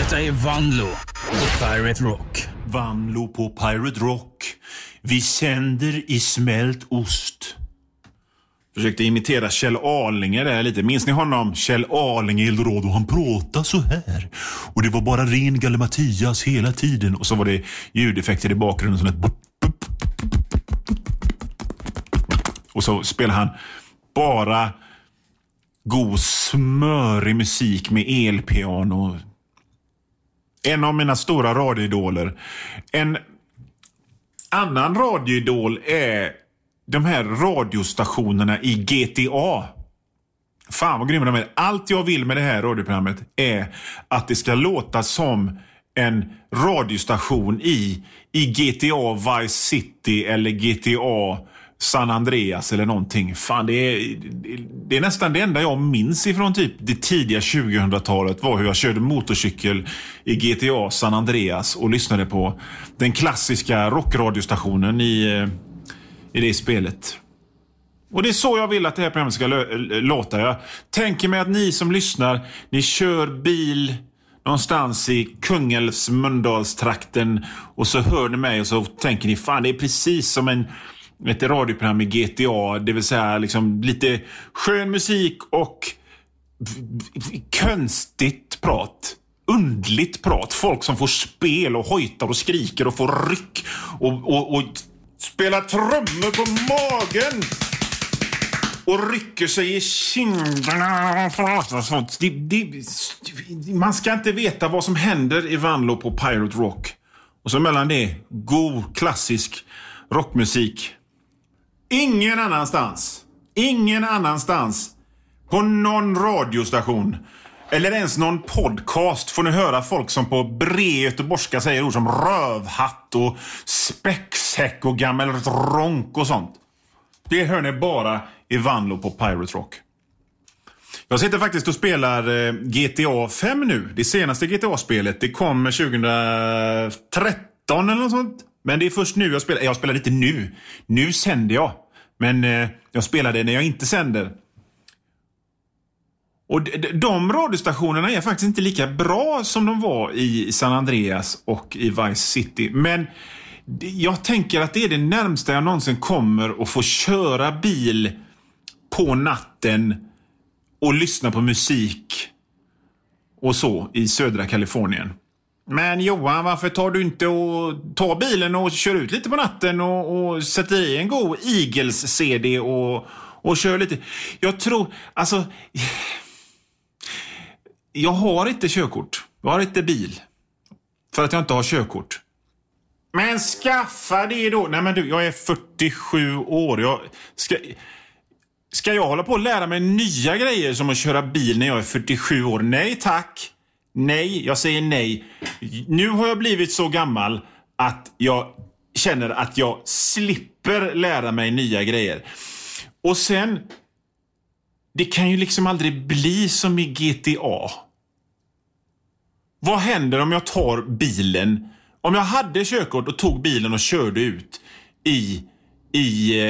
Detta är Vanlo på Pirate Rock. Vanlo på Pirate Rock. Vi sänder i smält ost. Försökte imitera Kjell Arlinge där lite. Minns ni honom? Kjell Arlinge i Eldorado. Han pratade så här. Och det var bara ren Galimatias hela tiden. Och så var det ljudeffekter i bakgrunden. Som ett... Och så spelade han bara god smörig musik med elpiano. En av mina stora radioidoler. En annan radioidol är de här radiostationerna i GTA. Fan vad grymma de är. Allt jag vill med det här radioprogrammet är att det ska låta som en radiostation i GTA Vice City eller GTA San Andreas eller någonting. Fan, det är nästan det enda jag minns ifrån typ det tidiga 2000-talet var hur jag körde motorcykel i GTA San Andreas och lyssnade på den klassiska rockradiostationen i det spelet. Och det är så jag vill att det här programmet ska låta. Jag tänker mig att ni som lyssnar, ni kör bil någonstans i Kungälvs Mölndalstrakten och så hör ni mig och så tänker ni, fan det är precis som ett radioprogram i GTA, det vill säga liksom lite skön musik och konstigt prat, undligt prat, folk som får spel och hojtar och skriker och får ryck och spelar trummor på magen och rycker sig i kinderna och sånt. Man ska inte veta vad som händer i Vanlo på Pirate Rock. Och så mellan det, god klassisk rockmusik. Ingen annanstans på någon radiostation eller ens någon podcast får ni höra folk som på bred göteborgska säger ord som rövhatt och späcksäck och gammal ronk och sånt. Det hör ni bara i Vanlo på Pirate Rock. Jag sitter faktiskt och spelar GTA 5 nu. Det senaste GTA-spelet, det kom 2013 eller något sånt. Men det är först nu jag spelar lite nu. Nu sänder jag. Men jag spelar det när jag inte sänder. Och de radiostationerna är faktiskt inte lika bra som de var i San Andreas och i Vice City. Men jag tänker att det är det närmsta jag någonsin kommer att få köra bil på natten och lyssna på musik och så i södra Kalifornien. Men Johan, varför tar du inte och tar bilen och kör ut lite på natten och sätter i en god Eagles-CD och kör lite? Jag tror, alltså... Jag har inte körkort. Jag har inte bil. För att jag inte har körkort. Men skaffa det då. Nej men du, jag är 47 år. Ska jag hålla på att lära mig nya grejer som att köra bil när jag är 47 år? Nej tack. Nej, jag säger nej. Nu har jag blivit så gammal att jag känner att jag slipper lära mig nya grejer. Och sen, det kan ju liksom aldrig bli som i GTA. Vad händer om jag tar bilen? Om jag hade körkort och tog bilen och körde ut i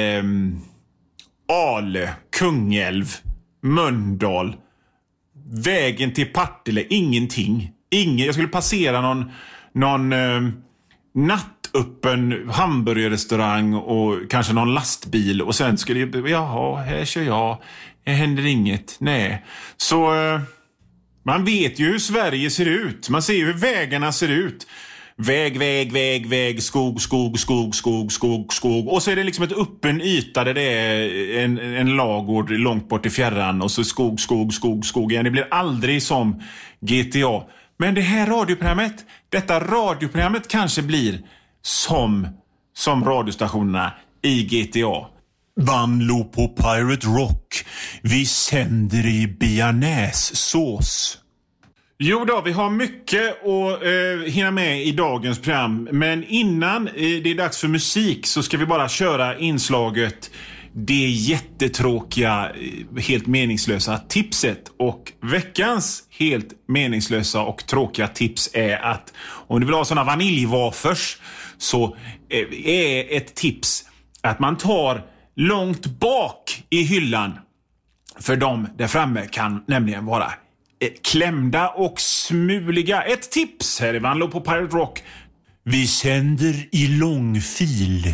Ale, Kungälv, Mölndal, vägen till Partille, ingenting. Jag skulle passera någon nattöppen hamburgerrestaurang och kanske någon lastbil och sen skulle här kör jag. Det händer inget. Nej. Så man vet ju hur Sverige ser ut. Man ser ju hur vägarna ser ut. Väg, skog. Och så är det liksom ett öppen yta där det är en lagård långt bort i fjärran. Och så skog igen. Det blir aldrig som GTA. Men det här detta radioprogrammet kanske blir som radiostationerna i GTA. Vanlo på Pirate Rock. Vi sänder i bearnaisesås. Jo då, vi har mycket att hinna med i dagens program. Men innan det är dags för musik så ska vi bara köra inslaget det jättetråkiga, helt meningslösa tipset. Och veckans helt meningslösa och tråkiga tips är att om du vill ha såna vaniljwafers så är ett tips att man tar långt bak i hyllan. För de där framme kan nämligen vara klämda och smuliga. Ett tips här i Vanlo på Pirate Rock. Vi sänder i långfil.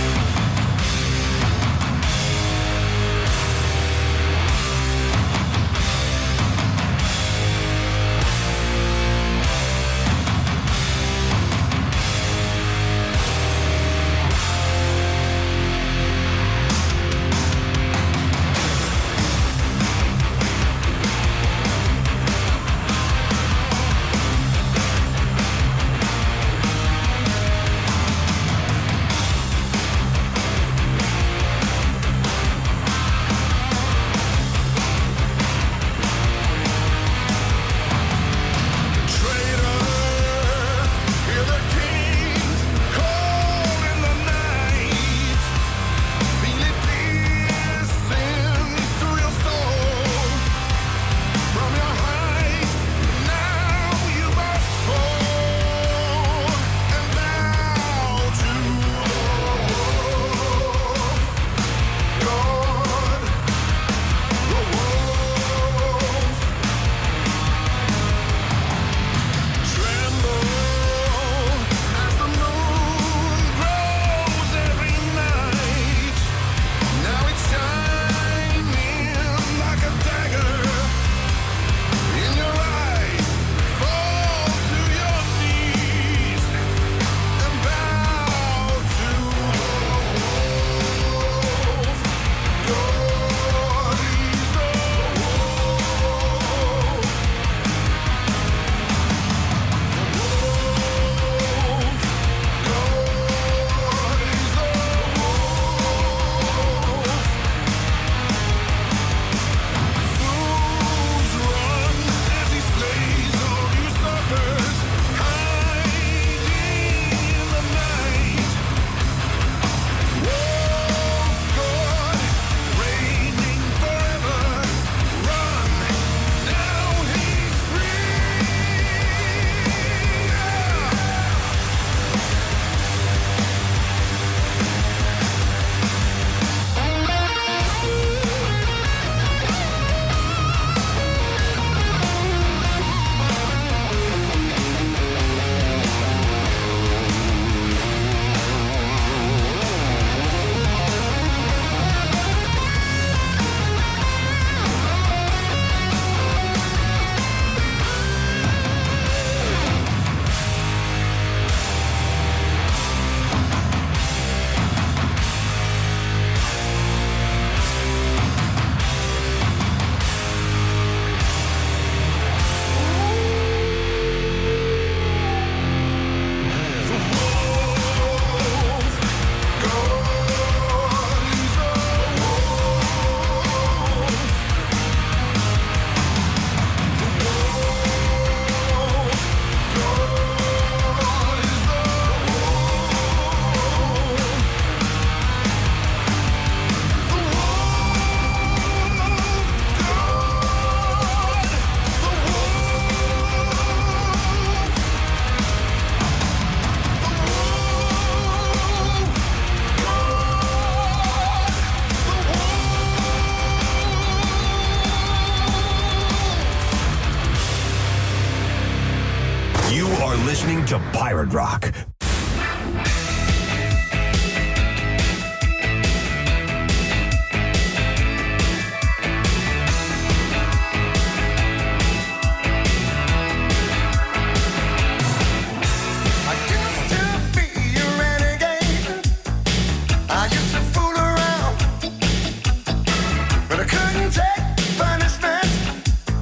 listening to Pirate Rock.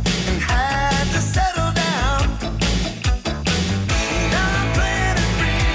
Now I'm playing it free.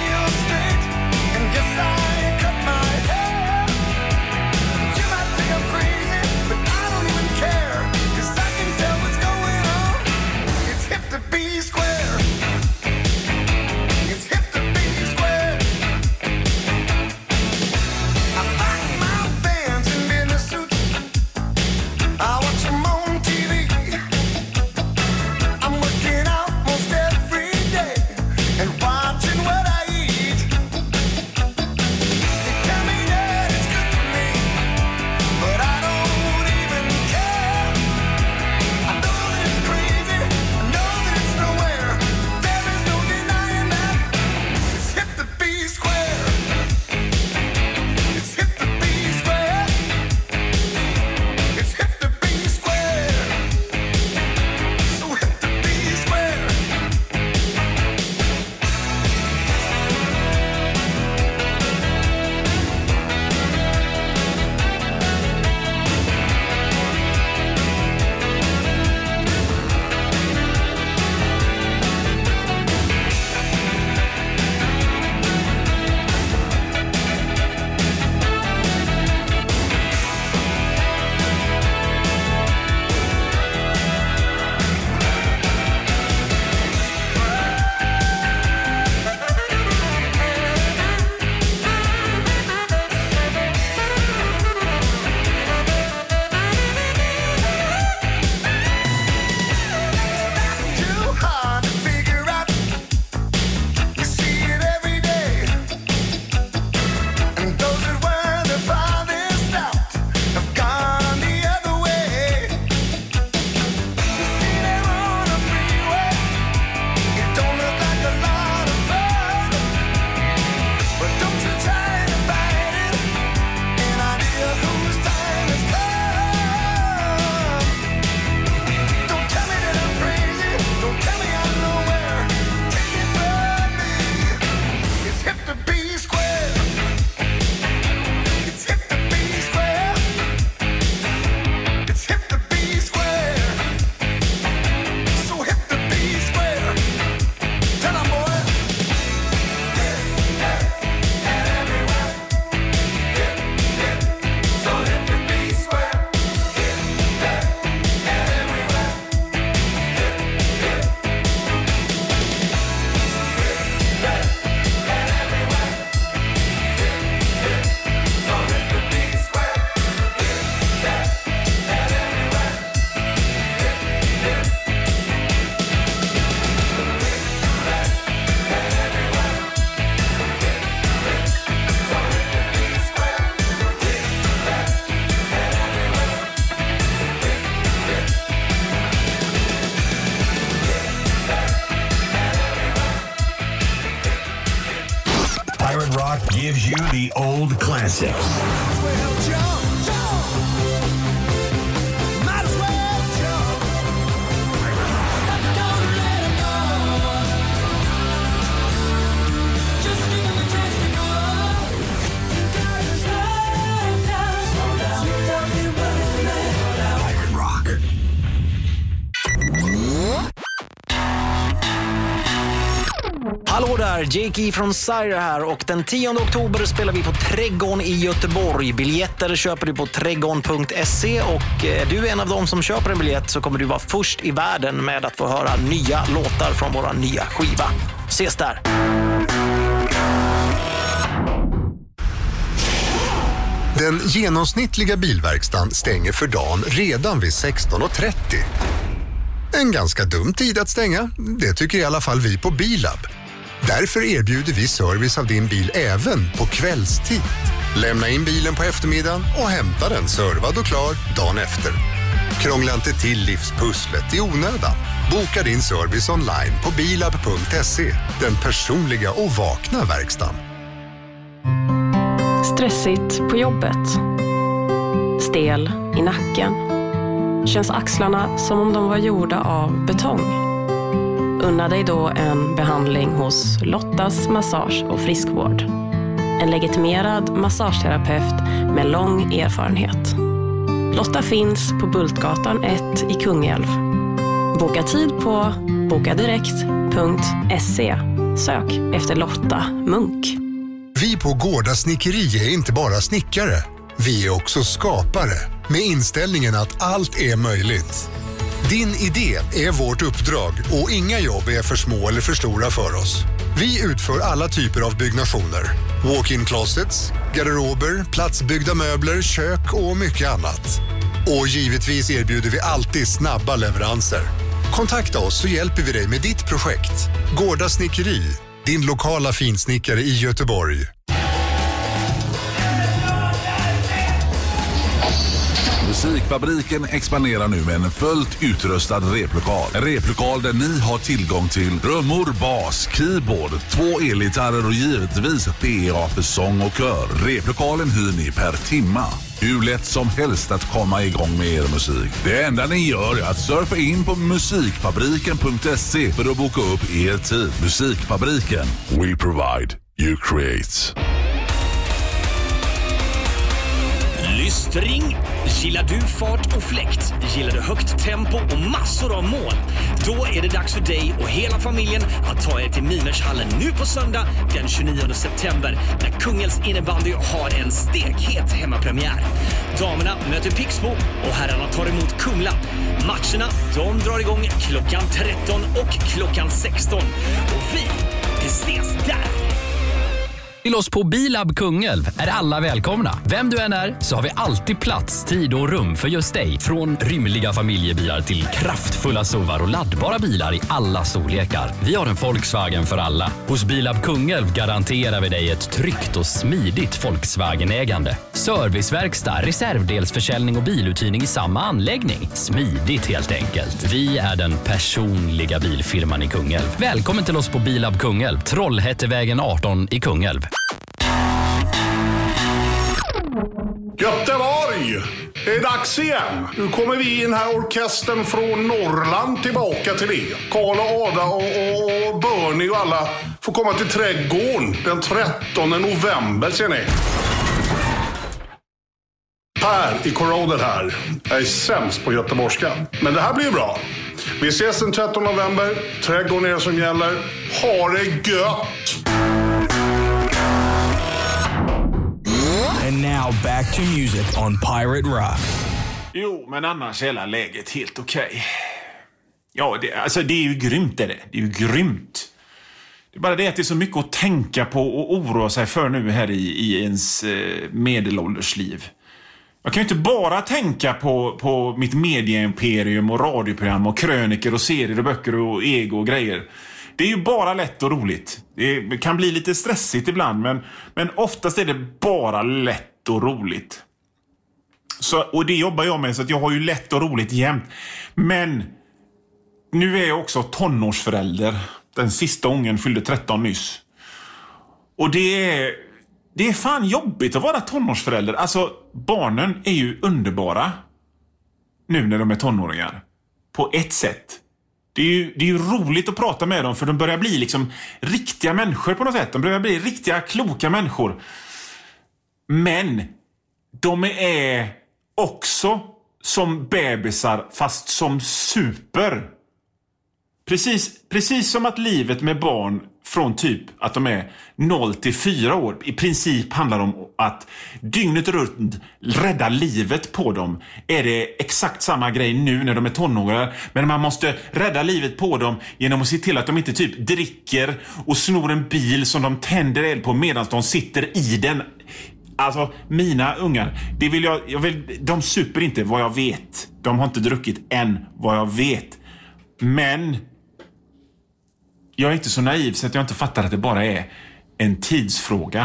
you the old classics. Hallå där, Jake från Sire här och den 10 oktober spelar vi på Trädgården i Göteborg. Biljetter köper du på trädgården.se och är du en av dem som köper en biljett så kommer du vara först i världen med att få höra nya låtar från våra nya skiva. Ses där! Den genomsnittliga bilverkstan stänger för dagen redan vid 16:30. En ganska dum tid att stänga, det tycker i alla fall vi på Bilab. Därför erbjuder vi service av din bil även på kvällstid. Lämna in bilen på eftermiddagen och hämta den servad och klar dagen efter. Krångla inte till livspusslet i onödan. Boka din service online på bilab.se. Den personliga och vakna verkstan. Stressigt på jobbet. Stel i nacken. Känns axlarna som om de var gjorda av betong. Unna dig då en behandling hos Lottas Massage och Friskvård. En legitimerad massageterapeut med lång erfarenhet. Lotta finns på Bultgatan 1 i Kungälv. Boka tid på bokadirekt.se. Sök efter Lotta Munk. Vi på Gårda Snickeri är inte bara snickare. Vi är också skapare. Med inställningen att allt är möjligt. Din idé är vårt uppdrag och inga jobb är för små eller för stora för oss. Vi utför alla typer av byggnationer. Walk-in closets, garderober, platsbyggda möbler, kök och mycket annat. Och givetvis erbjuder vi alltid snabba leveranser. Kontakta oss så hjälper vi dig med ditt projekt. Gårda Snickeri, din lokala finsnickare i Göteborg. Musikfabriken expanderar nu med en fullt utrustad replokal. En replokal där ni har tillgång till trummor, bas, keyboard, 2 elgitarrer och givetvis PA för sång och kör. Replokalen hyr ni per timma. Hur lätt som helst att komma igång med er musik. Det enda ni gör är att surfa in på musikfabriken.se för att boka upp er tid. Musikfabriken. We provide, you create. Lystring. Gillar du fart och fläkt? Gillar du högt tempo och massor av mål? Då är det dags för dig och hela familjen att ta er till Mimershallen nu på söndag den 29 september när Kungälvs innebandy har en stekhet hemmapremiär. Damerna möter Pixbo och herrarna tar emot Kumla. Matcherna de drar igång klockan 13 och klockan 16. Och vi ses där! Till oss på Bilab Kungälv är alla välkomna. Vem du än är så har vi alltid plats, tid och rum för just dig. Från rymliga familjebilar till kraftfulla SUVar och laddbara bilar i alla storlekar. Vi har en Volkswagen för alla. Hos Bilab Kungälv garanterar vi dig ett tryggt och smidigt Volkswagen-ägande. Serviceverkstad, reservdelsförsäljning och biluthyrning i samma anläggning. Smidigt helt enkelt. Vi är den personliga bilfirman i Kungälv. Välkommen till oss på Bilab Kungälv, Trollhättevägen 18 i Kungälv. Göteborg! Det är dags igen. Nu kommer vi i den här orkestern från Norrland tillbaka till det. Karl och Ada och Bernie och alla får komma till Trädgården den 13 november, ser ni. Per i Corroded här. Jag är sämst på göteborgska. Men det här blir bra. Vi ses den 13 november. Trädgården är det som gäller. Ha det gött! And now back to music on Pirate Rock. Jo, men annars är hela läget helt okej. Ja, det är ju grymt det. Det är ju grymt. Det är bara det att det är så mycket att tänka på och oroa sig för nu här i ens medelåldersliv. Jag kan ju inte bara tänka på mitt medieimperium och radioprogram och kröniker och serier och böcker och ego och grejer. Det är ju bara lätt och roligt. Det kan bli lite stressigt ibland, men oftast är det bara lätt och roligt. Och det jobbar jag med, så att jag har ju lätt och roligt jämt. Men nu är jag också tonårsförälder. Den sista ungen fyllde 13 nyss. Och det det är fan jobbigt att vara tonårsförälder. Alltså, barnen är ju underbara nu när de är tonåringar. På ett sätt. Det är ju roligt att prata med dem, för de börjar bli liksom riktiga människor på något sätt. De börjar bli riktiga kloka människor. Men de är också som bebisar, fast som super. Precis som att livet med barn från typ att de är 0 till 4 år i princip handlar om att dygnet runt rädda livet på dem. Är det exakt samma grej nu när de är tonåringar, men man måste rädda livet på dem genom att se till att de inte typ dricker och snor en bil som de tänder eld på medan de sitter i den. Alltså, mina ungar, det vill de super inte vad jag vet. De har inte druckit än vad jag vet. Men jag är inte så naiv så att jag inte fattar att det bara är en tidsfråga.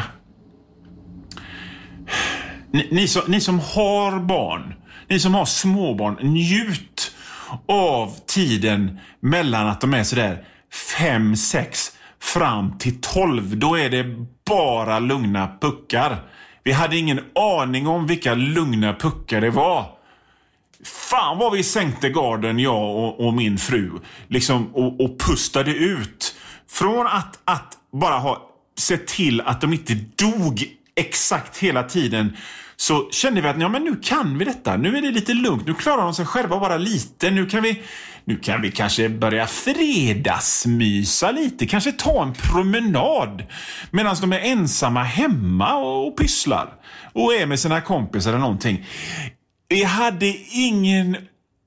Ni som har barn, ni som har småbarn, njut av tiden mellan att de är sådär 5, 6 fram till 12. Då är det bara lugna puckar. Vi hade ingen aning om vilka lugna puckar det var. Fan vad vi sänkte garden, jag och min fru. Liksom, och pustade ut. Från att bara ha sett till att de inte dog exakt hela tiden, så kände vi att ja, men nu kan vi detta. Nu är det lite lugnt. Nu klarar de sig själva bara lite. Nu kan vi kanske börja fredagsmysa lite. Kanske ta en promenad medan de är ensamma hemma och pysslar. Och är med sina kompisar eller någonting. Vi hade ingen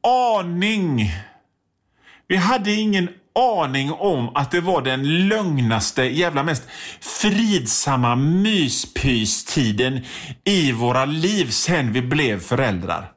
aning om att det var den lugnaste, jävla mest fridsamma myspystiden i våra liv sen vi blev föräldrar.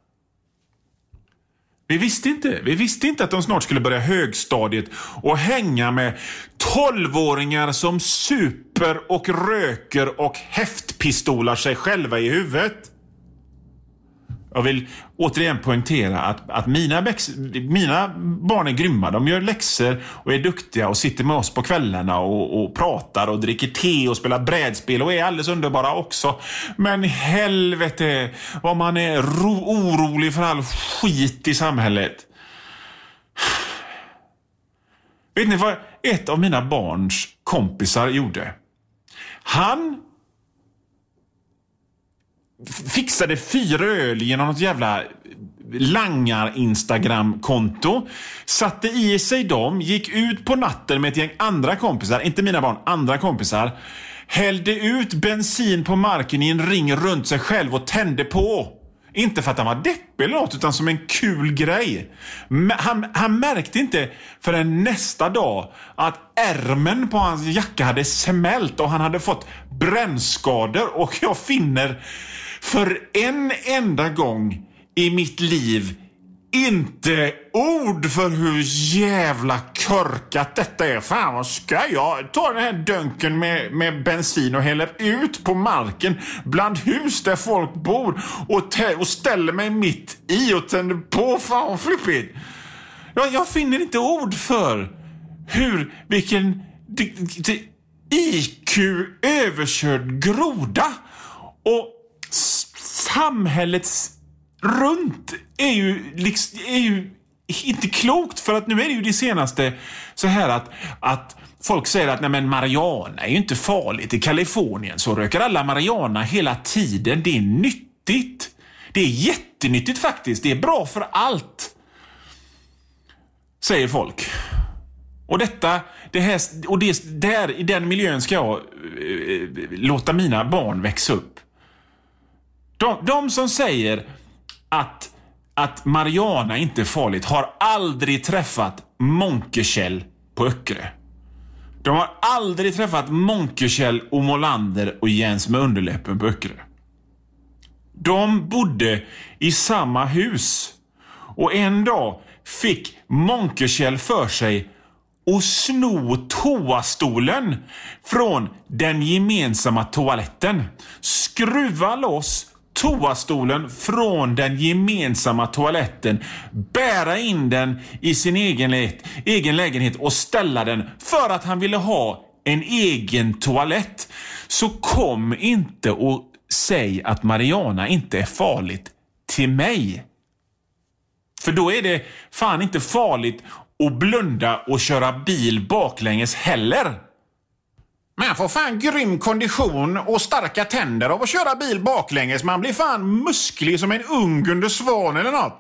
Vi visste inte att de snart skulle börja högstadiet och hänga med 12-åringar som super och röker och häftpistolar sig själva i huvudet. Jag vill återigen poängtera att mina barn är grymma. De gör läxor och är duktiga och sitter med oss på kvällarna och pratar och dricker te och spelar brädspel och är alldeles underbara också. Men helvete vad man är orolig för all skit i samhället. Vet ni vad ett av mina barns kompisar gjorde? Han fixade 4 öl genom något jävla langar-Instagram-konto, satte i sig dem, gick ut på natten med ett gäng andra kompisar, inte mina barn, andra kompisar, hällde ut bensin på marken i en ring runt sig själv och tände på. Inte för att han var deppig eller något, utan som en kul grej. Han märkte inte förrän nästa dag att ärmen på hans jacka hade smält och han hade fått brännskador. Och jag finner för en enda gång i mitt liv inte ord för hur jävla körkat detta är. Fan, vad ska jag ta den här dunken med bensin och häller ut på marken bland hus där folk bor och ställer mig mitt i och tänder på. Fan, vad flippigt. Jag finner inte ord för vilken IQ överkörd groda och samhällets runt är ju inte klokt, för att nu är det ju det senaste så här att folk säger att nej, men marijuana är ju inte farligt. I Kalifornien så röker alla marijuana hela tiden. Det är nyttigt. Det är jättenyttigt faktiskt. Det är bra för allt, säger folk. Och där i den miljön ska jag låta mina barn växa upp. De som säger att marijuana inte är farligt har aldrig träffat Månkekjell på Öckerö. De har aldrig träffat Månkekjell och Molander och Jens med underläppen på Öckerö. De bodde i samma hus. Och en dag fick Månkekjell för sig att sno toastolen från den gemensamma toaletten. Skruva loss toastolen från den gemensamma toaletten, bära in den i sin egen lägenhet och ställa den för att han ville ha en egen toalett, så kom inte och säg att marijuana inte är farligt till mig. För då är det fan inte farligt att blunda och köra bil baklänges heller. Men jag får fan grym kondition och starka tänder av att köra bil baklänges. Man blir fan musklig som en ung under svan eller något.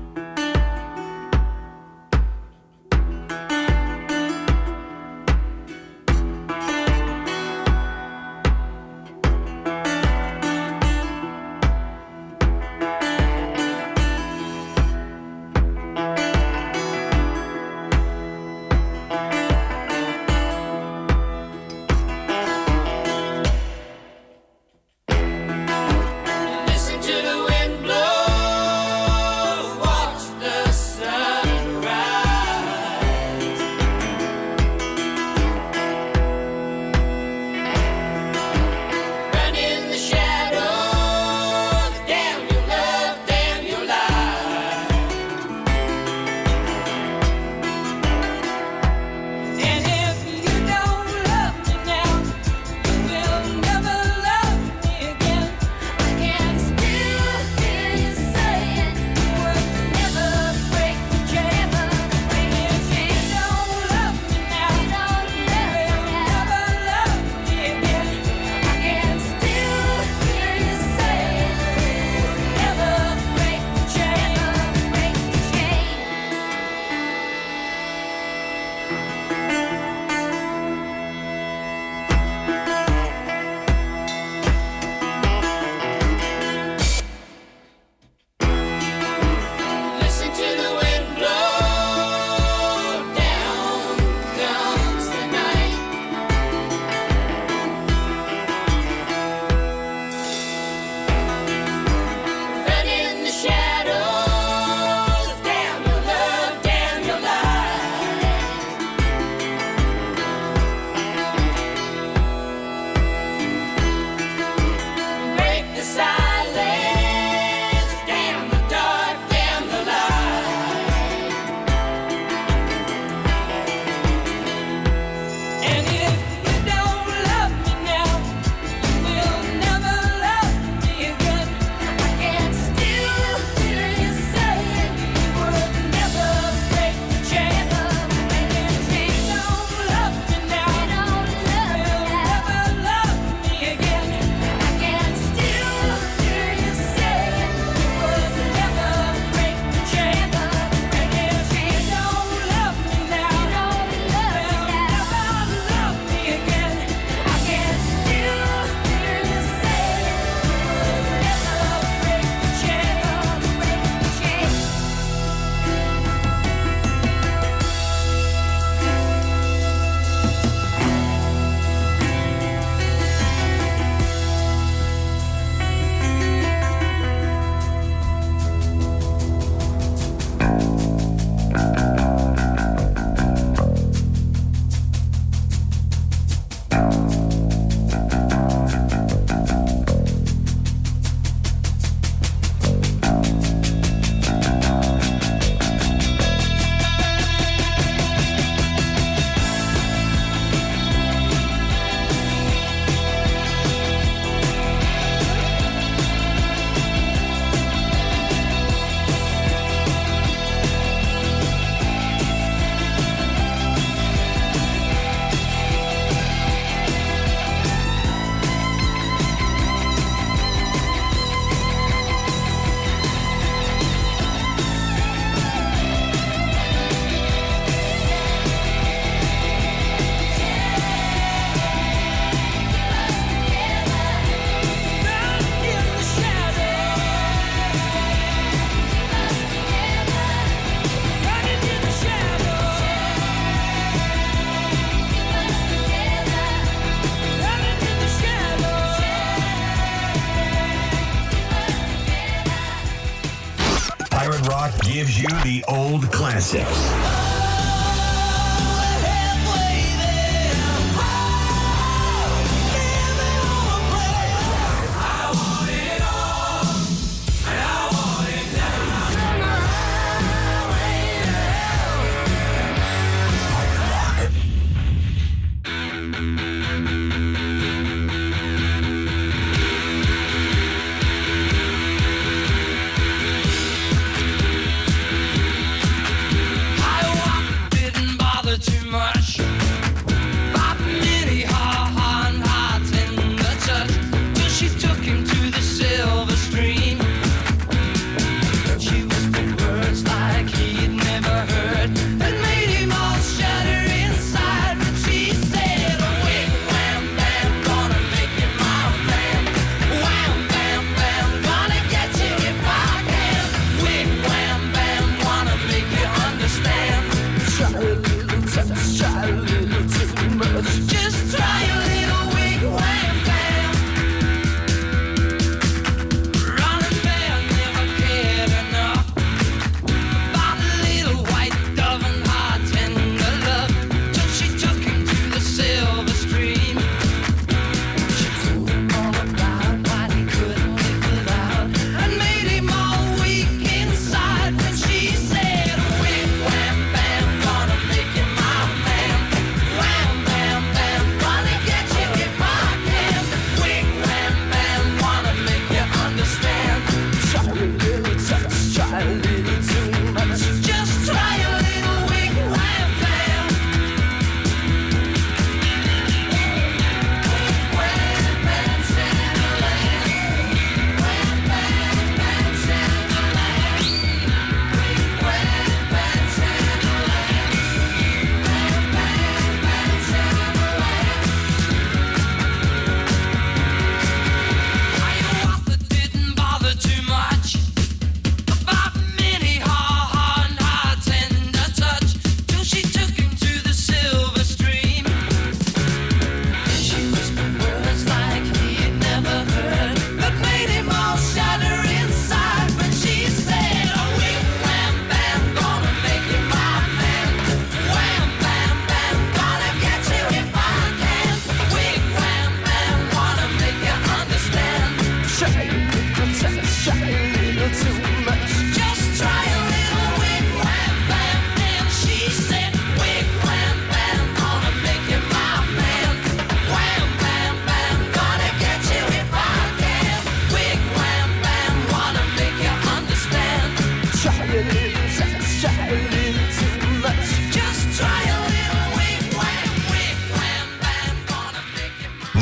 gives you the old classics.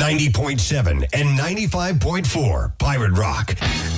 90.7 and 95.4 Pirate Rock.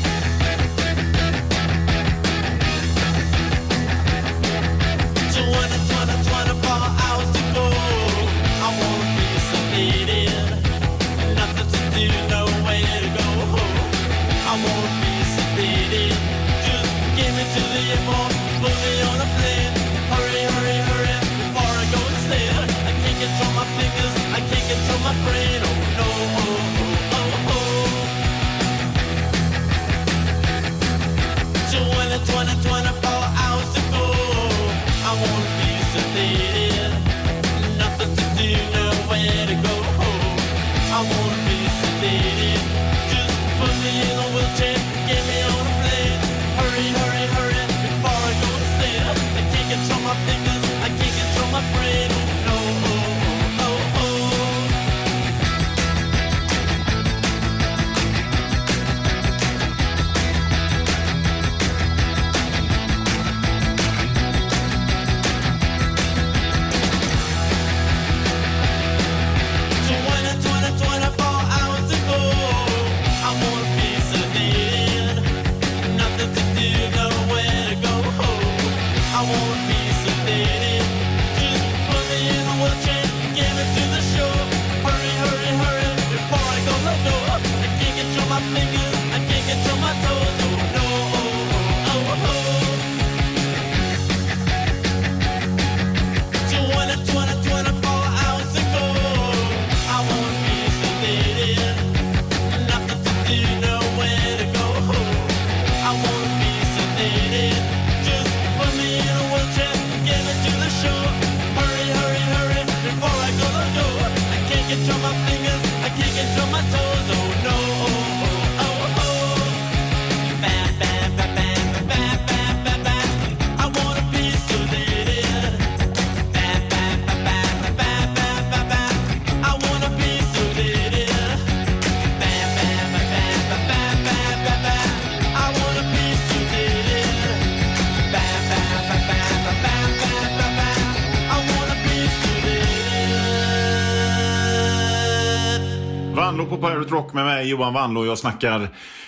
Vanlo på Pirate Rock med mig, Johan Vanlo. Jag snackar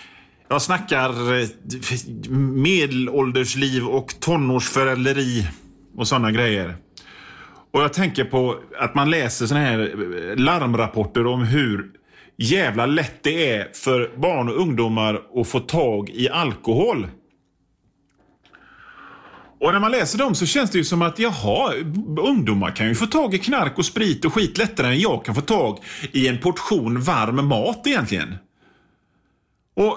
medelåldersliv och tonårsföräldrari och sådana grejer. Och jag tänker på att man läser såna här larmrapporter om hur jävla lätt det är för barn och ungdomar att få tag i alkohol. Och när man läser dem så känns det ju som att ungdomar kan ju få tag i knark och sprit och skit lättare än jag kan få tag i en portion varm mat egentligen. Och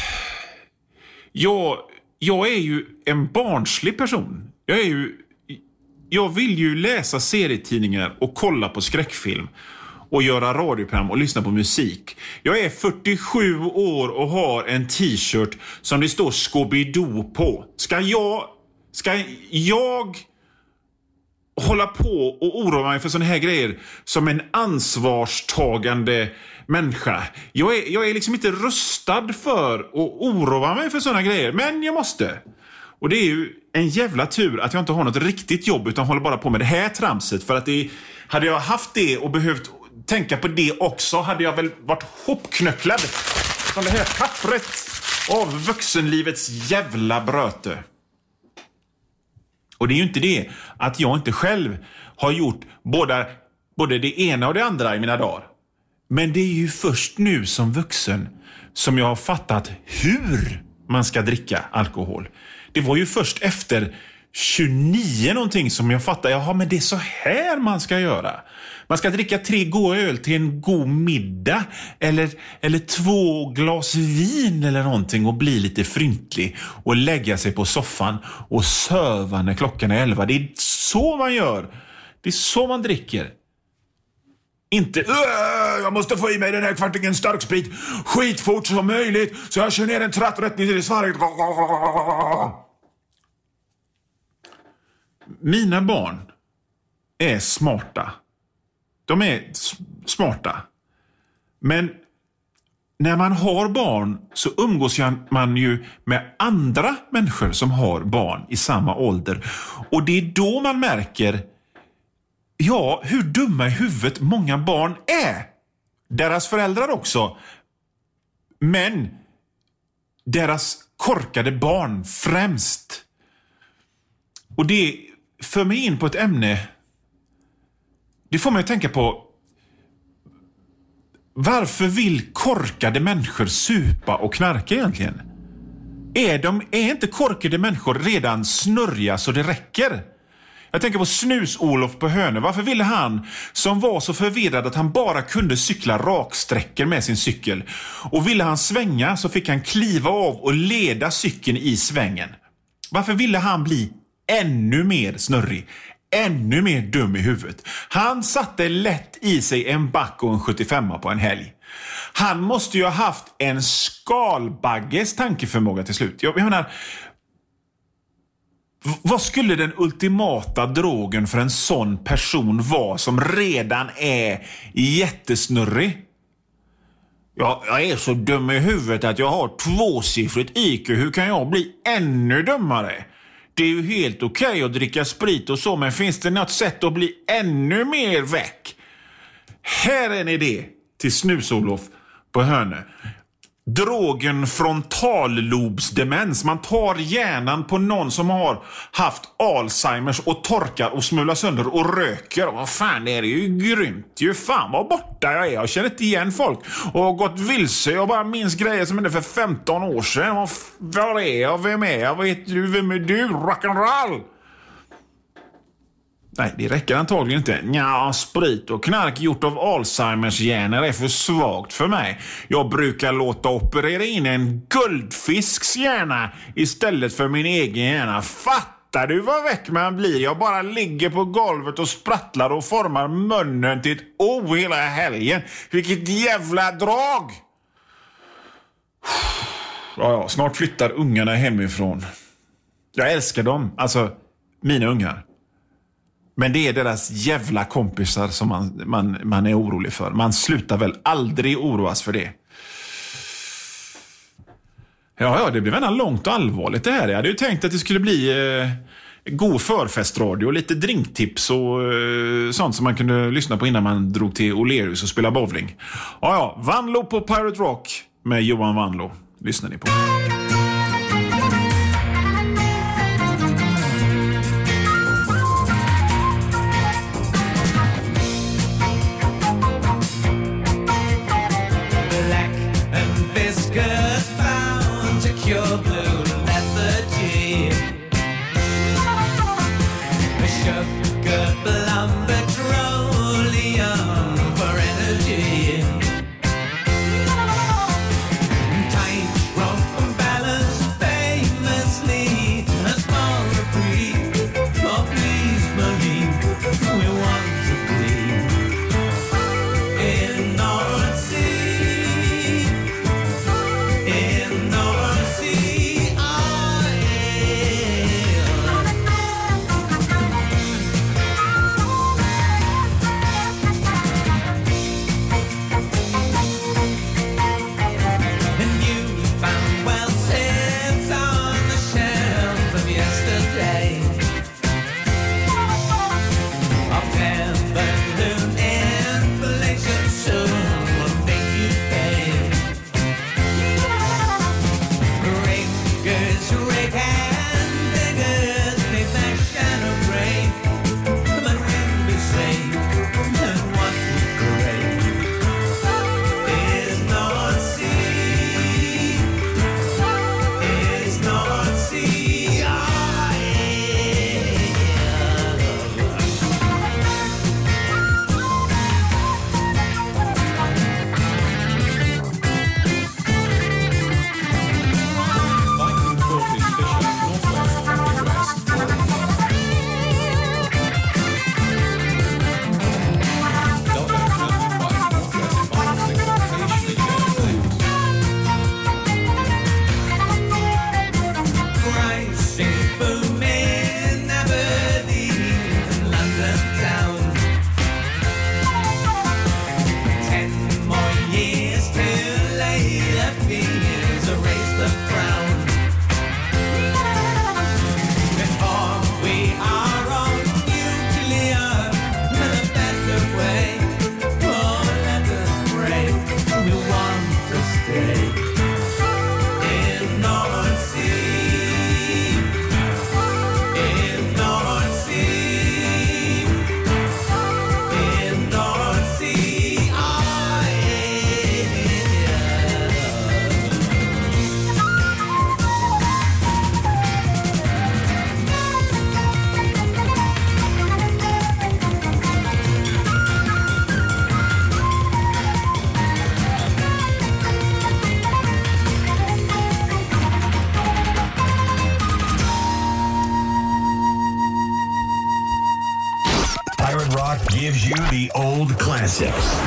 jag är ju en barnslig person. Jag vill ju läsa serietidningar och kolla på skräckfilm och göra radioprogram och lyssna på musik. Jag är 47 år och har en t-shirt som det står Scooby-Doo på. Ska jag hålla på och oroa mig för såna här grejer som en ansvarstagande människa? Jag är liksom inte rustad för att oroa mig för såna grejer, men jag måste. Och det är ju en jävla tur att jag inte har något riktigt jobb utan håller bara på med det här tramset. För att hade jag haft det och behövt tänka på det också hade jag väl varit hopknöcklad som det här pappret av vuxenlivets jävla bröte. Och det är ju inte det att jag inte själv har gjort både det ena och det andra i mina dagar. Men det är ju först nu som vuxen som jag har fattat hur man ska dricka alkohol. Det var ju först efter 29 någonting som jag fattade, men det är så här man ska göra. Man ska dricka 3 goda öl till en god middag eller 2 glas vin eller någonting och bli lite fryntlig och lägga sig på soffan och söva när klockan är 11. Det är så man gör. Det är så man dricker. Inte, jag måste få i mig den här kvartingen starksprit skitfort som möjligt så jag kör ner en tratt rätt ner i svaret. Mina barn är smarta. De är smarta. Men när man har barn så umgås man ju med andra människor som har barn i samma ålder. Och det är då man märker hur dumma i huvudet många barn är. deras föräldrar också. Men deras korkade barn främst. Och det för mig in på ett ämne. Det får mig att tänka på: varför vill korkade människor supa och knarka egentligen? Är inte korkade människor redan snurriga så det räcker? Jag tänker på Snus-Olof på Hönö. Varför ville han, som var så förvirrad att han bara kunde cykla raksträckor med sin cykel, och ville han svänga så fick han kliva av och leda cykeln i svängen? Varför ville han bli ännu mer snurrig? Ännu mer dum i huvudet? Han satte lätt i sig en back och en 75 på en helg. Han måste ju ha haft en skalbagges tankeförmåga till slut. Jag menar, vad skulle den ultimata drogen för en sån person vara som redan är jättesnurrig? Jag är så dum i huvudet att jag har 2-siffrigt IQ. Hur kan jag bli ännu dummare? Det är ju helt okej att dricka sprit och så, men finns det något sätt att bli ännu mer väck? Här är en idé till Snus-Olof på Hönö. Drogen frontallobsdemens. Man tar hjärnan på någon som har haft Alzheimers och torkar och smular sönder och röker. Vad fan, det är ju grymt. Ju fan vad borta jag är. Jag känner inte igen folk och har gått vilse. Jag bara minns grejer som hände för 15 år sedan. Vad är jag? Vem är jag? Vet du? Vem är du? Rock'n'roll! Nej, det räcker antagligen inte. Nja, sprit och knark gjort av Alzheimers hjärnor är för svagt för mig. Jag brukar låta operera in en guldfisks hjärna istället för min egen hjärna. Fattar du vad väck man blir? Jag bara ligger på golvet och sprattlar och formar munnen till ett O hela helgen. Vilket jävla drag! Ja, snart flyttar ungarna hemifrån. Jag älskar dem, alltså mina ungar. Men det är deras jävla kompisar som man är orolig för. Man slutar väl aldrig oroas för det. Ja, det blev ändå långt och allvarligt det här. Jag hade ju tänkt att det skulle bli god förfestradio, lite drinktips och sånt som man kunde lyssna på innan man drog till O'Learys och spela bowling. Ja, Vanlo på Pirate Rock med Johan Vanlo. Lyssnar ni på. Rock gives you the old classics.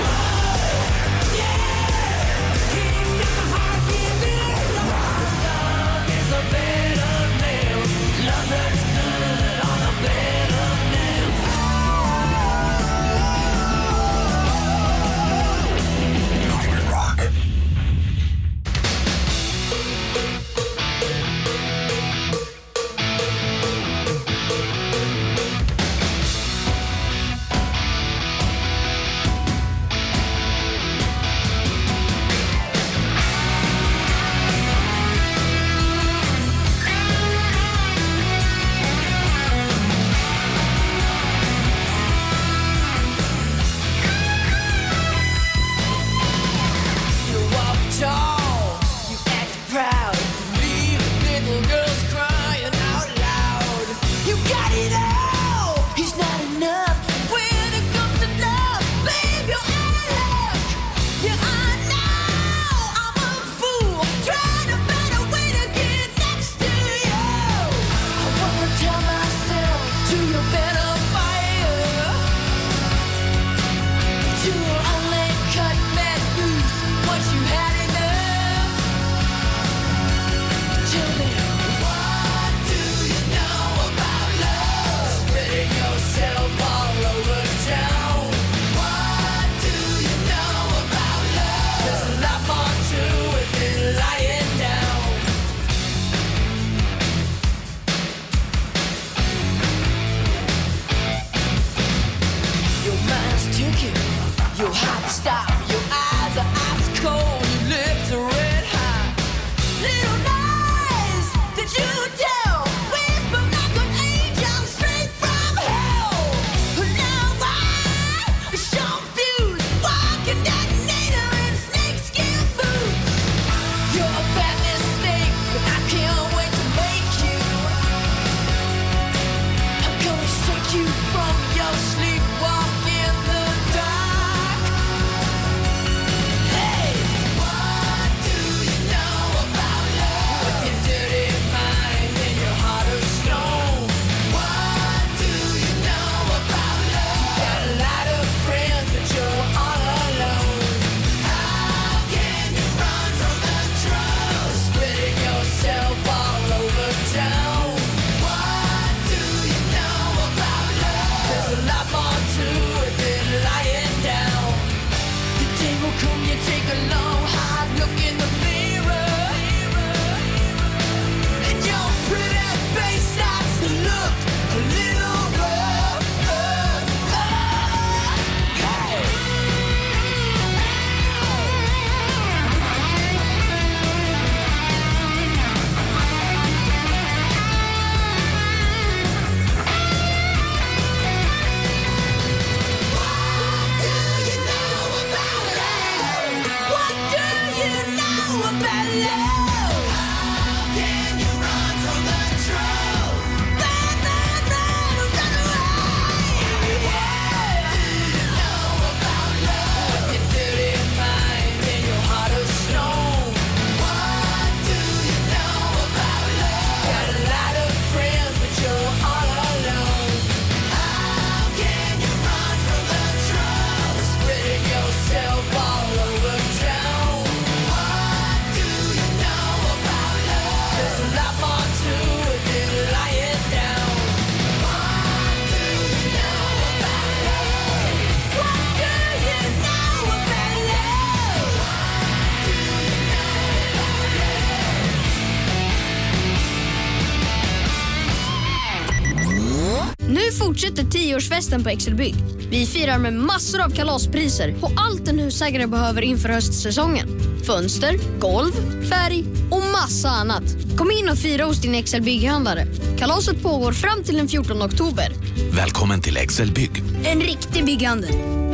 Nu fortsätter 10-årsfesten på Excelbygg. Vi firar med massor av kalaspriser på allt en husägare behöver inför höstsäsongen. Fönster, golv, färg och massa annat. Kom in och fira hos din Excelbygg-handlare. Kalaset pågår fram till den 14 oktober. Välkommen till Excelbygg. En riktig bygghandel.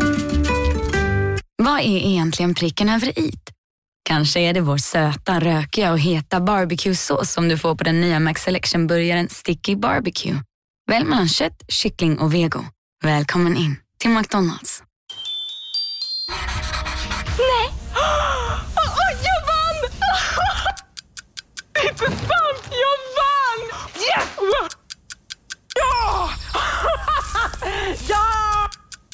Vad är egentligen pricken över i? Kanske är det vår söta, rökiga och heta barbecue-sås som du får på den nya Max Selection-burgaren Sticky Barbecue. Välj mellan kött, kyckling och vego. Välkommen in till McDonald's. Nej! Jag vann! Inte sant! Jag vann! Yes! Ja! Ja!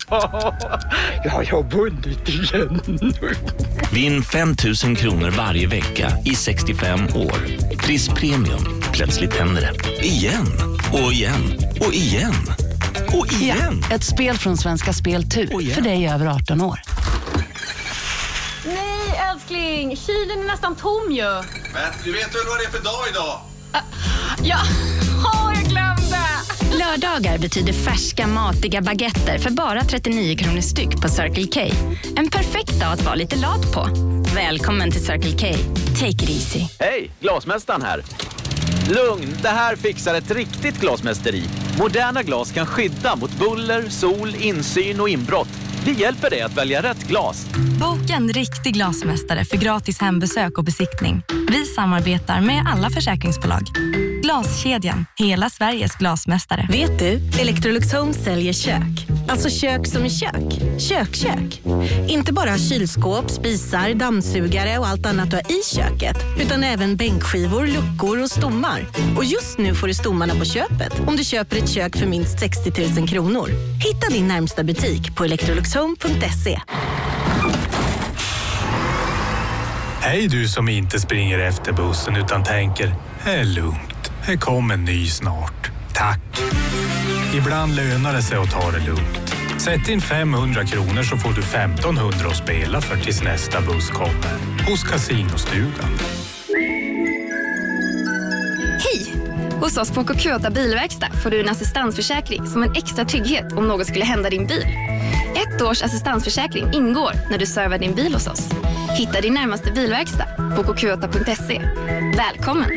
Ja, jag har vunnit igen. Vinn 5 000 kronor varje vecka i 65 år. Triss Premium. Plötsligt händer det. Igen. Och igen. Och igen. Och igen. Ja, ett spel från Svenska Speltur. För dig över 18 år. Nej, älskling. Kylen är nästan tom ju. Men du vet väl vad det är för dag idag? Ja, jag glömde. Lördagar betyder färska, matiga baguetter för bara 39 kronor styck på Circle K. En perfekt dag att vara lite lat på. Välkommen till Circle K. Take it easy. Hej, glasmästaren här. Lugn, det här fixar ett riktigt glasmästeri. Moderna glas kan skydda mot buller, sol, insyn och inbrott. Vi hjälper dig att välja rätt glas. Boka en riktig glasmästare för gratis hembesök och besiktning. Vi samarbetar med alla försäkringsbolag. Glaskedjan, hela Sveriges glasmästare. Vet du, Electrolux Home säljer kök. Alltså kök som är kök. Kökkök. Inte bara kylskåp, spisar, dammsugare och allt annat du har i köket. Utan även bänkskivor, luckor och stommar. Och just nu får du stommarna på köpet om du köper ett kök för minst 60 000 kronor. Hitta din närmsta butik på electroluxhome.se. Hej du som inte springer efter bussen utan tänker, det är lugnt, det kommer en ny snart. Tack. Ibland lönar det sig att ta det lugnt. Sätt in 500 kronor så får du 1500 att spela för tills nästa buss kommer. Hos Casinostugan. Hej! Hos oss på Cocuota bilverkstad får du en assistansförsäkring som en extra trygghet om något skulle hända din bil. 1 års assistansförsäkring ingår när du servar din bil hos oss. Hitta din närmaste bilverkstad på cocuota.se. Välkommen!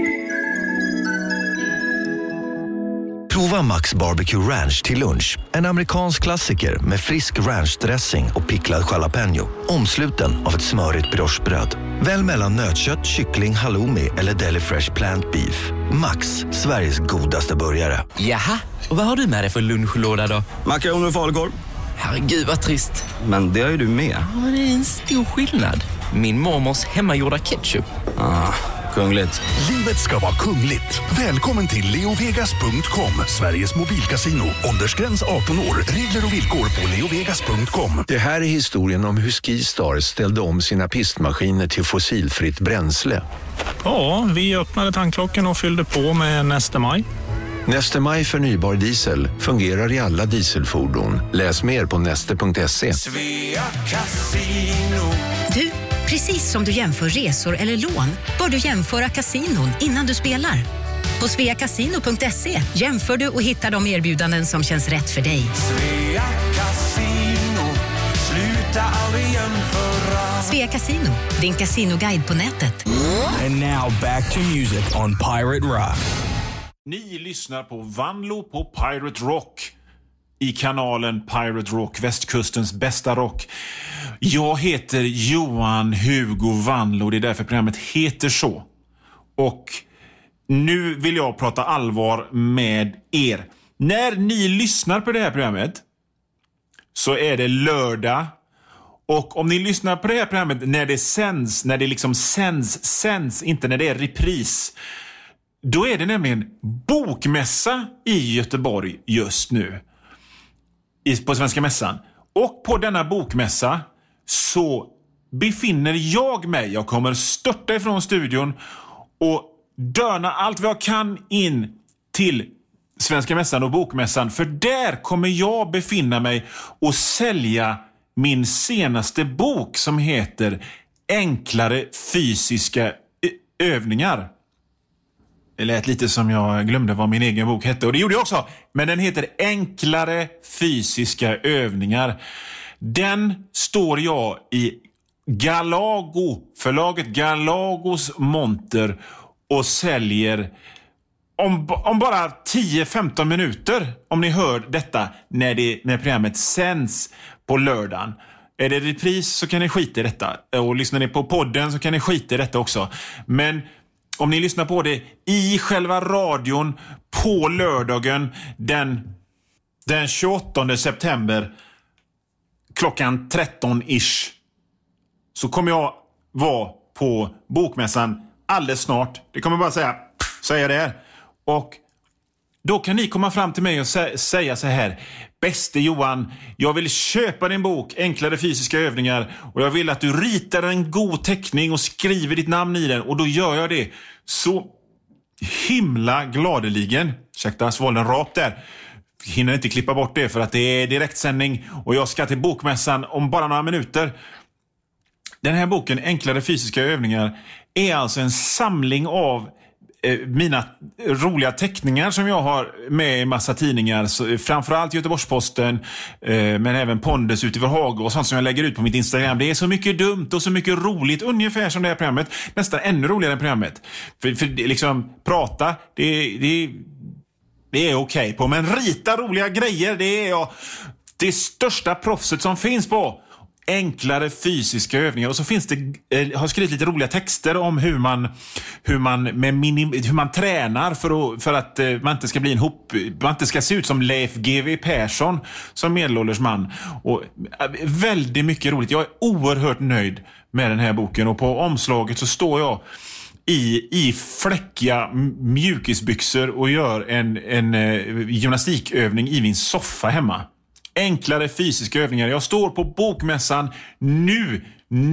Prova Max Barbecue Ranch till lunch. En amerikansk klassiker med frisk ranchdressing och picklad jalapeno. Omsluten av ett smörigt briochebröd. Välj mellan nötkött, kyckling, halloumi eller deli fresh plant beef. Max, Sveriges godaste burgare. Jaha, och vad har du med dig för lunchlåda då? Makaroner och falukorv. Herregud vad trist. Men det har ju du med. Ja, men det är en stor skillnad. Min mormors hemmagjorda ketchup. Kungligt. Livet ska vara kungligt. Välkommen till leovegas.com, Sveriges mobilkasino. Åldersgräns 18 år. Regler och villkor på leovegas.com. Det här är historien om hur Skistar ställde om sina pistmaskiner till fossilfritt bränsle. Ja, vi öppnade tanklocken och fyllde på med Neste Maj. Neste Maj förnybar diesel fungerar i alla dieselfordon. Läs mer på neste.se. Svea Casino. Du, precis som du jämför resor eller lån bör du jämföra kasinon innan du spelar. På sveacasino.se jämför du och hittar de erbjudanden som känns rätt för dig. Svea Casino. Sluta aldrig jämföra. Svea Casino, din casinoguide på nätet. And now back to music on Pirate Rock. Ni lyssnar på Vanlo på Pirate Rock i kanalen Pirate Rock, västkustens bästa rock. Jag heter Johan Hugo Vanlo, det är därför programmet heter så. Och nu vill jag prata allvar med er. När ni lyssnar på det här programmet så är det lördag. Och om ni lyssnar på det här programmet när det sänds, när det liksom sänds, inte när det är repris, då är det nämligen bokmässa i Göteborg just nu. På Svenska mässan. Och på denna bokmässa så befinner jag mig. Jag kommer störta ifrån studion och döna allt vad jag kan in till Svenska mässan och bokmässan. För där kommer jag befinna mig och sälja min senaste bok som heter Enklare fysiska övningar. Det lät lite som jag glömde vad min egen bok hette. Och det gjorde jag också. Men den heter Enklare fysiska övningar. Den står jag i Galago, förlaget Galagos monter och säljer om bara 10-15 minuter. Om ni hör detta när programmet sänds på lördagen. Är det repris så kan ni skita i detta. Och lyssnar ni på podden så kan ni skita i detta också. Men om ni lyssnar på det i själva radion på lördagen den 28 september klockan 13-ish så kommer jag vara på bokmässan alldeles snart. Det kommer bara säga det här. Och då kan ni komma fram till mig och säga så här: bäste Johan, jag vill köpa din bok Enklare fysiska övningar och jag vill att du ritar en god teckning och skriver ditt namn i den, och då gör jag det så himla gladeligen. Ursäkta, svalde en rap där. Hinner inte klippa bort det för att det är direktsändning och jag ska till bokmässan om bara några minuter. Den här boken, Enklare fysiska övningar, är alltså en samling av mina roliga teckningar som jag har med i massa tidningar, så framförallt Göteborgs-Posten, men även Pondus ut i vår hage och sånt som jag lägger ut på mitt Instagram. Det är så mycket dumt och så mycket roligt, ungefär som det här programmet, nästan ännu roligare än programmet. För liksom prata, det är okej på, men rita roliga grejer, det är jag det största proffset som finns på. Enklare fysiska övningar, och så finns det har skrivit lite roliga texter om hur man tränar för att man inte ska bli man inte ska se ut som Leif GW Persson som medelålders man, och väldigt mycket roligt. Jag är oerhört nöjd med den här boken, och på omslaget så står jag i fläckiga mjukisbyxor och gör en gymnastikövning i min soffa hemma. Enklare fysiska övningar. Jag står på bokmässan nu,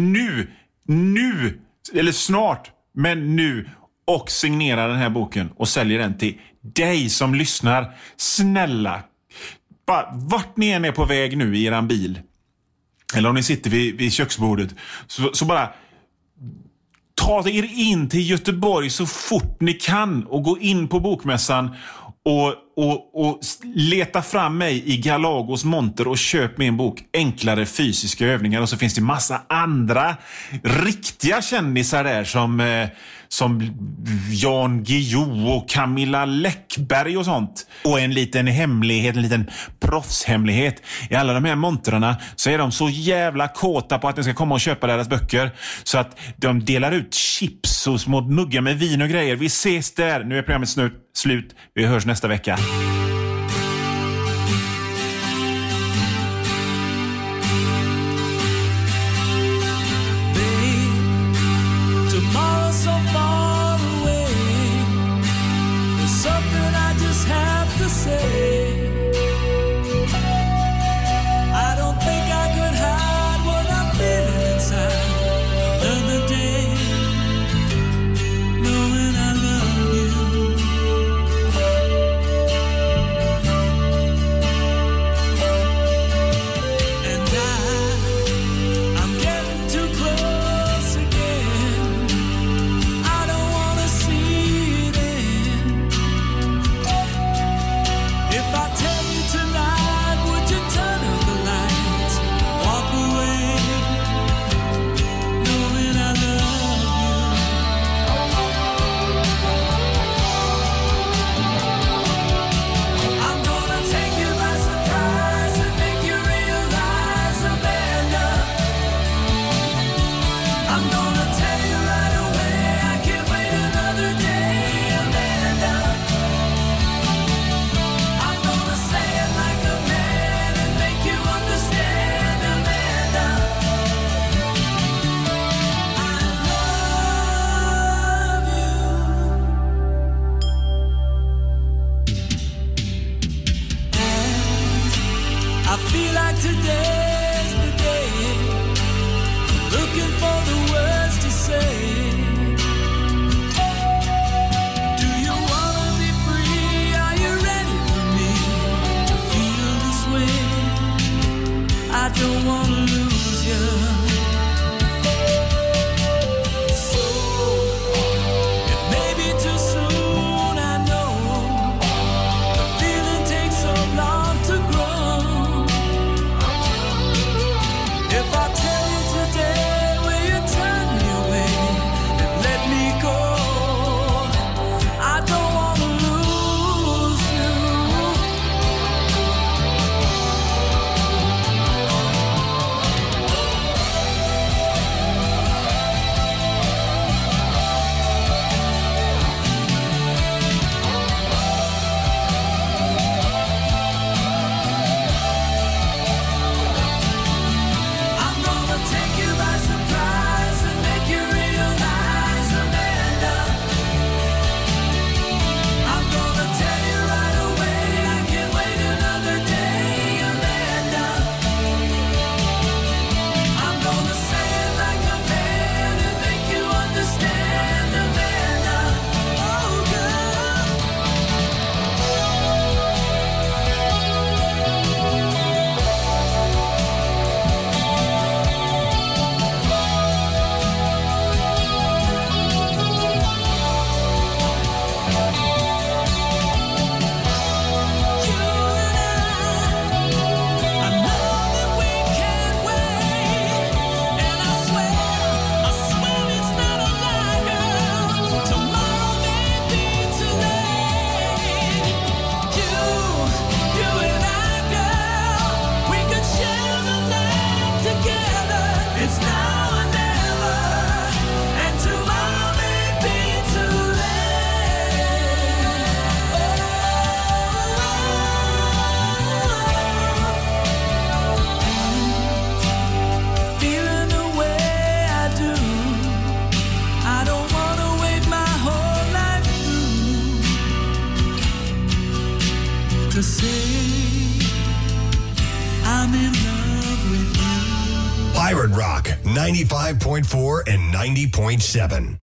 eller snart, men nu, och signerar den här boken och säljer den till dig som lyssnar. Snälla, bara vart ni än är på väg nu i eran bil, eller om ni sitter vid köksbordet, så bara ta er in till Göteborg så fort ni kan och gå in på bokmässan och leta fram mig i Galagos monter och köp min bok Enklare fysiska övningar. Och så finns det massa andra riktiga kändisar där som Jan Guillou och Camilla Läckberg och sånt. Och en liten hemlighet, en liten proffshemlighet. I alla de här montrarna så är de så jävla kåta på att ni ska komma och köpa deras böcker, så att de delar ut chips och små muggar med vin och grejer. Vi ses där. Nu är programmet slut. Vi hörs nästa vecka. I'm in love with you. Pirate Rock 95.4 and 90.7.